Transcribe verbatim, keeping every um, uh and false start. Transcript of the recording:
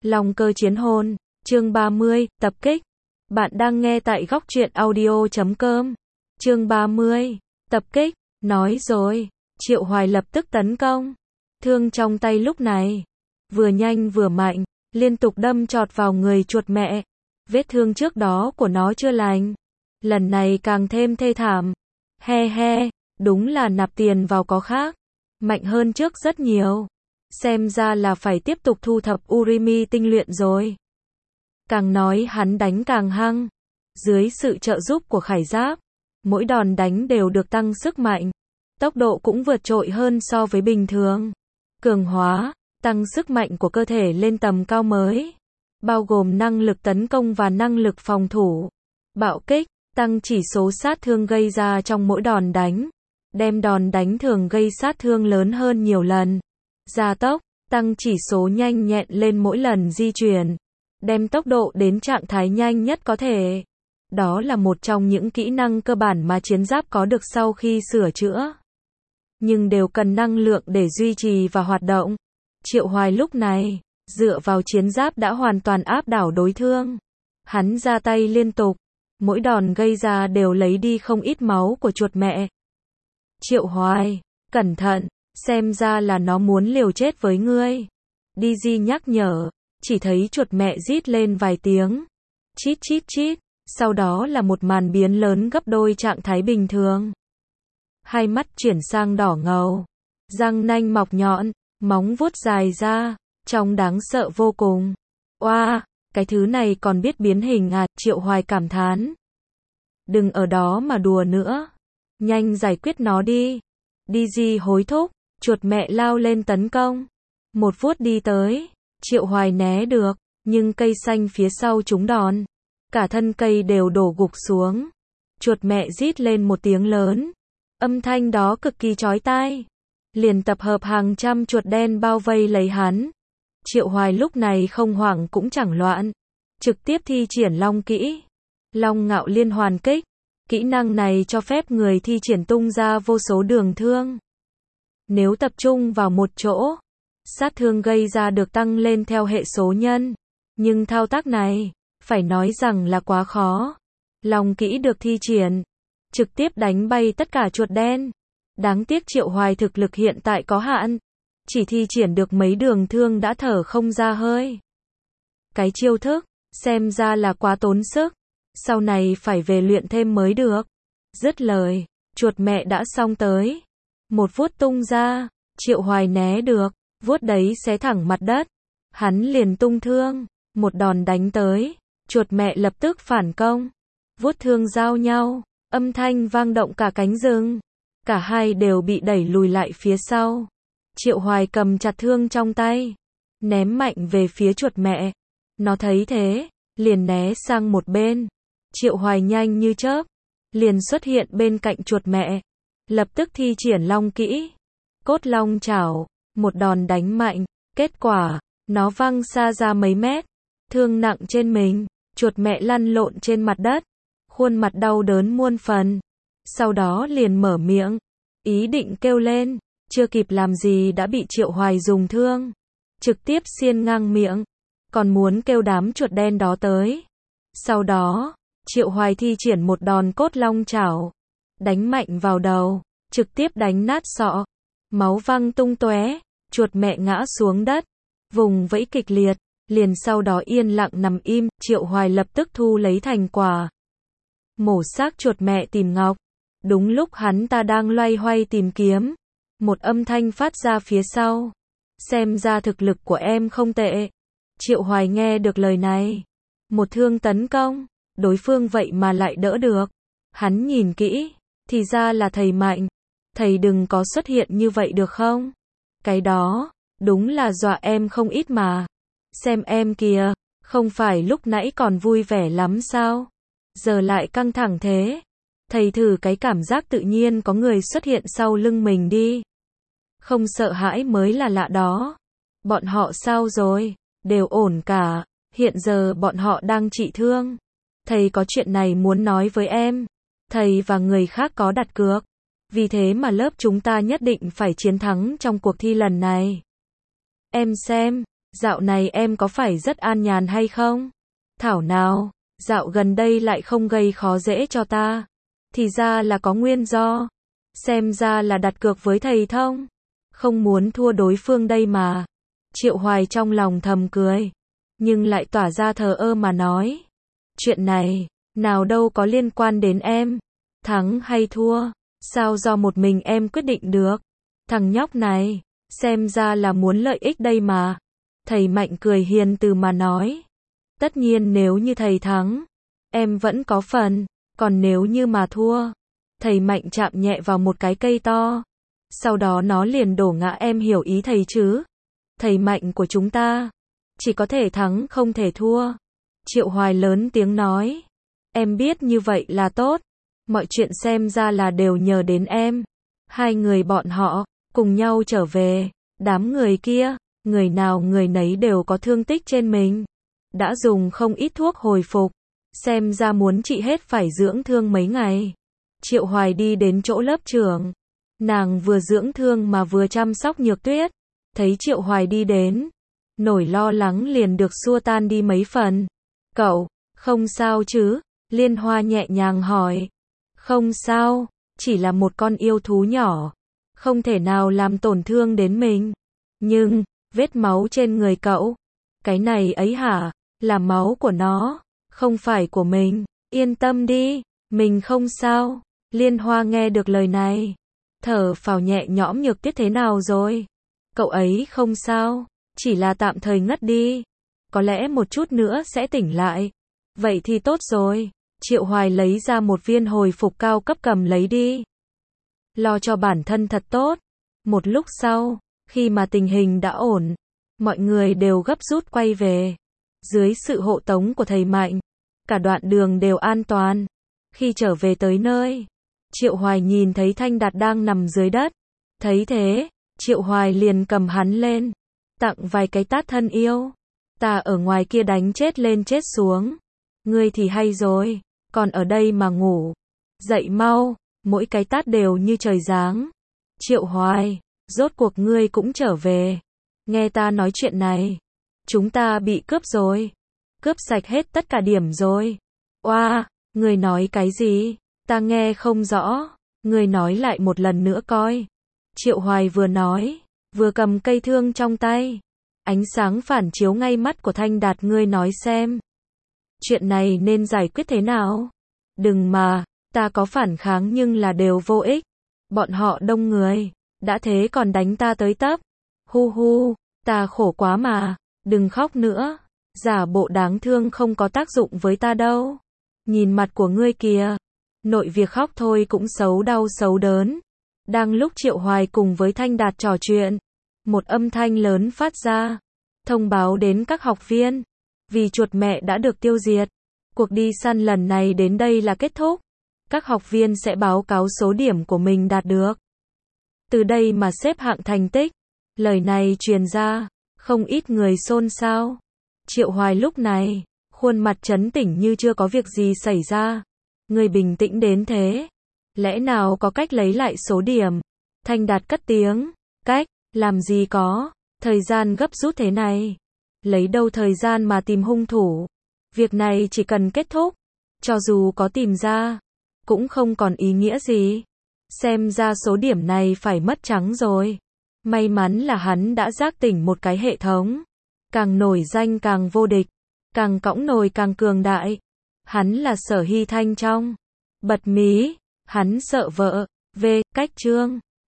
Long cơ chiến hồn, chương ba mươi, tập kích. Bạn đang nghe tại góc truyện audio chấm com. Chương ba mươi, tập kích. Nói rồi, Triệu Hoài lập tức tấn công. Thương trong tay lúc này, vừa nhanh vừa mạnh, liên tục đâm chọt vào người chuột mẹ. Vết thương trước đó của nó chưa lành, lần này càng thêm thê thảm. He he, đúng là nạp tiền vào có khác, mạnh hơn trước rất nhiều. Xem ra là phải tiếp tục thu thập Urimi tinh luyện rồi. Càng nói hắn đánh càng hăng. Dưới sự trợ giúp của khải giáp, mỗi đòn đánh đều được tăng sức mạnh. Tốc độ cũng vượt trội hơn so với bình thường. Cường hóa, tăng sức mạnh của cơ thể lên tầm cao mới. Bao gồm năng lực tấn công và năng lực phòng thủ. Bạo kích, tăng chỉ số sát thương gây ra trong mỗi đòn đánh. Đem đòn đánh thường gây sát thương lớn hơn nhiều lần. Gia tốc, tăng chỉ số nhanh nhẹn lên mỗi lần di chuyển. Đem tốc độ đến trạng thái nhanh nhất có thể. Đó là một trong những kỹ năng cơ bản mà chiến giáp có được sau khi sửa chữa. Nhưng đều cần năng lượng để duy trì và hoạt động. Triệu Hoài lúc này, dựa vào chiến giáp đã hoàn toàn áp đảo đối phương. Hắn ra tay liên tục, mỗi đòn gây ra đều lấy đi không ít máu của chuột mẹ. Triệu Hoài, cẩn thận, xem ra là nó muốn liều chết với ngươi. Digi nhắc nhở, chỉ thấy chuột mẹ rít lên vài tiếng. Chít chít chít, sau đó là một màn biến lớn gấp đôi trạng thái bình thường. Hai mắt chuyển sang đỏ ngầu, răng nanh mọc nhọn, móng vuốt dài ra, trông đáng sợ vô cùng. Oa, cái thứ này còn biết biến hình à, Triệu Hoài cảm thán. Đừng ở đó mà đùa nữa, nhanh giải quyết nó đi. Digi hối thúc, chuột mẹ lao lên tấn công. Một vuốt đi tới, Triệu Hoài né được, nhưng cây xanh phía sau trúng đòn. Cả thân cây đều đổ gục xuống. Chuột mẹ rít lên một tiếng lớn. Âm thanh đó cực kỳ chói tai. Liền tập hợp hàng trăm chuột đen bao vây lấy hắn. Triệu Hoài lúc này không hoảng cũng chẳng loạn. Trực tiếp thi triển long kỹ. Long ngạo liên hoàn kích. Kỹ năng này cho phép người thi triển tung ra vô số đường thương. Nếu tập trung vào một chỗ, sát thương gây ra được tăng lên theo hệ số nhân. Nhưng thao tác này, phải nói rằng là quá khó. Long kỹ được thi triển, trực tiếp đánh bay tất cả chuột đen. Đáng tiếc Triệu Hoài thực lực hiện tại có hạn. Chỉ thi triển được mấy đường thương đã thở không ra hơi. Cái chiêu thức, xem ra là quá tốn sức. Sau này phải về luyện thêm mới được. Dứt lời, chuột mẹ đã xong tới. Một vuốt tung ra, Triệu Hoài né được, vuốt đấy xé thẳng mặt đất. Hắn liền tung thương, một đòn đánh tới, chuột mẹ lập tức phản công. Vuốt thương giao nhau, âm thanh vang động cả cánh rừng. Cả hai đều bị đẩy lùi lại phía sau. Triệu Hoài cầm chặt thương trong tay, ném mạnh về phía chuột mẹ. Nó thấy thế, liền né sang một bên. Triệu Hoài nhanh như chớp, liền xuất hiện bên cạnh chuột mẹ. Lập tức thi triển long kỹ. Cốt long chảo, một đòn đánh mạnh. Kết quả, nó văng xa ra mấy mét. Thương nặng trên mình, chuột mẹ lăn lộn trên mặt đất. Khuôn mặt đau đớn muôn phần. Sau đó liền mở miệng, ý định kêu lên. Chưa kịp làm gì đã bị Triệu Hoài dùng thương trực tiếp xiên ngang miệng. Còn muốn kêu đám chuột đen đó tới. Sau đó, Triệu Hoài thi triển một đòn cốt long chảo, đánh mạnh vào đầu, trực tiếp đánh nát sọ. Máu văng tung tóe, chuột mẹ ngã xuống đất, vùng vẫy kịch liệt, liền sau đó yên lặng nằm im. Triệu Hoài lập tức thu lấy thành quả. Mổ xác chuột mẹ tìm ngọc. Đúng lúc hắn ta đang loay hoay tìm kiếm, một âm thanh phát ra phía sau. Xem ra thực lực của em không tệ. Triệu Hoài nghe được lời này, một thương tấn công, đối phương vậy mà lại đỡ được. Hắn nhìn kỹ, thì ra là thầy mạnh. Thầy đừng có xuất hiện như vậy được không? Cái đó, đúng là dọa em không ít mà. Xem em kìa, không phải lúc nãy còn vui vẻ lắm sao? Giờ lại căng thẳng thế. Thầy thử cái cảm giác tự nhiên có người xuất hiện sau lưng mình đi. Không sợ hãi mới là lạ đó. Bọn họ sao rồi? Đều ổn cả. Hiện giờ bọn họ đang trị thương. Thầy có chuyện này muốn nói với em. Thầy và người khác có đặt cược. Vì thế mà lớp chúng ta nhất định phải chiến thắng trong cuộc thi lần này. Em xem, dạo này em có phải rất an nhàn hay không? Thảo nào, dạo gần đây lại không gây khó dễ cho ta. Thì ra là có nguyên do. Xem ra là đặt cược với thầy Thông. Không muốn thua đối phương đây mà. Triệu Hoài trong lòng thầm cười. Nhưng lại tỏa ra thờ ơ mà nói. Chuyện này, nào đâu có liên quan đến em. Thắng hay thua, sao do một mình em quyết định được. Thằng nhóc này, xem ra là muốn lợi ích đây mà. Thầy Mạnh cười hiền từ mà nói. Tất nhiên nếu như thầy thắng, em vẫn có phần. Còn nếu như mà thua, thầy Mạnh chạm nhẹ vào một cái cây to. Sau đó nó liền đổ ngã, em hiểu ý thầy chứ. Thầy Mạnh của chúng ta, chỉ có thể thắng không thể thua. Triệu Hoài lớn tiếng nói. Em biết như vậy là tốt. Mọi chuyện xem ra là đều nhờ đến em. Hai người bọn họ, cùng nhau trở về. Đám người kia, người nào người nấy đều có thương tích trên mình. Đã dùng không ít thuốc hồi phục. Xem ra muốn trị hết phải dưỡng thương mấy ngày. Triệu Hoài đi đến chỗ lớp trưởng. Nàng vừa dưỡng thương mà vừa chăm sóc Nhược Tuyết. Thấy Triệu Hoài đi đến, nỗi lo lắng liền được xua tan đi mấy phần. Cậu, không sao chứ? Liên Hoa nhẹ nhàng hỏi. Không sao, chỉ là một con yêu thú nhỏ. Không thể nào làm tổn thương đến mình. Nhưng, vết máu trên người cậu. Cái này ấy hả? Là máu của nó, không phải của mình. Yên tâm đi, mình không sao. Liên Hoa nghe được lời này, thở phào nhẹ nhõm. Nhược Tuyết thế nào rồi? Cậu ấy không sao, chỉ là tạm thời ngất đi. Có lẽ một chút nữa sẽ tỉnh lại. Vậy thì tốt rồi. Triệu Hoài lấy ra một viên hồi phục cao cấp cầm lấy đi. Lo cho bản thân thật tốt. Một lúc sau, khi mà tình hình đã ổn, mọi người đều gấp rút quay về. Dưới sự hộ tống của thầy Mạnh, cả đoạn đường đều an toàn. Khi trở về tới nơi, Triệu Hoài nhìn thấy Thanh Đạt đang nằm dưới đất. Thấy thế, Triệu Hoài liền cầm hắn lên, tặng vài cái tát thân yêu. Ta ở ngoài kia đánh chết lên chết xuống. Ngươi thì hay rồi, còn ở đây mà ngủ. Dậy mau, mỗi cái tát đều như trời giáng. Triệu Hoài, rốt cuộc ngươi cũng trở về. Nghe ta nói chuyện này. Chúng ta bị cướp rồi. Cướp sạch hết tất cả điểm rồi. Oa, wow, ngươi nói cái gì? Ta nghe không rõ. Ngươi nói lại một lần nữa coi. Triệu Hoài vừa nói, vừa cầm cây thương trong tay. Ánh sáng phản chiếu ngay mắt của Thanh Đạt. Ngươi nói xem. Chuyện này nên giải quyết thế nào? Đừng mà, ta có phản kháng nhưng là đều vô ích. Bọn họ đông người, đã thế còn đánh ta tới tấp. Hu hu, ta khổ quá mà, đừng khóc nữa. Giả bộ đáng thương không có tác dụng với ta đâu. Nhìn mặt của ngươi kìa, nội việc khóc thôi cũng xấu đau xấu đớn. Đang lúc Triệu Hoài cùng với Thanh Đạt trò chuyện, một âm thanh lớn phát ra, thông báo đến các học viên. Vì chuột mẹ đã được tiêu diệt, cuộc đi săn lần này đến đây là kết thúc. Các học viên sẽ báo cáo số điểm của mình đạt được. Từ đây mà xếp hạng thành tích. Lời này truyền ra, không ít người xôn xao. Triệu Hoài lúc này, khuôn mặt trấn tĩnh như chưa có việc gì xảy ra. Người bình tĩnh đến thế. Lẽ nào có cách lấy lại số điểm? Thanh Đạt cất tiếng. Cách, làm gì có, thời gian gấp rút thế này. Lấy đâu thời gian mà tìm hung thủ. Việc này chỉ cần kết thúc, cho dù có tìm ra, cũng không còn ý nghĩa gì. Xem ra số điểm này phải mất trắng rồi. May mắn là hắn đã giác tỉnh một cái hệ thống. Càng nổi danh càng vô địch, càng cõng nồi càng cường đại. Hắn là Sở Hy Thanh trong. Bật mí, hắn sợ vợ. V. Cách chương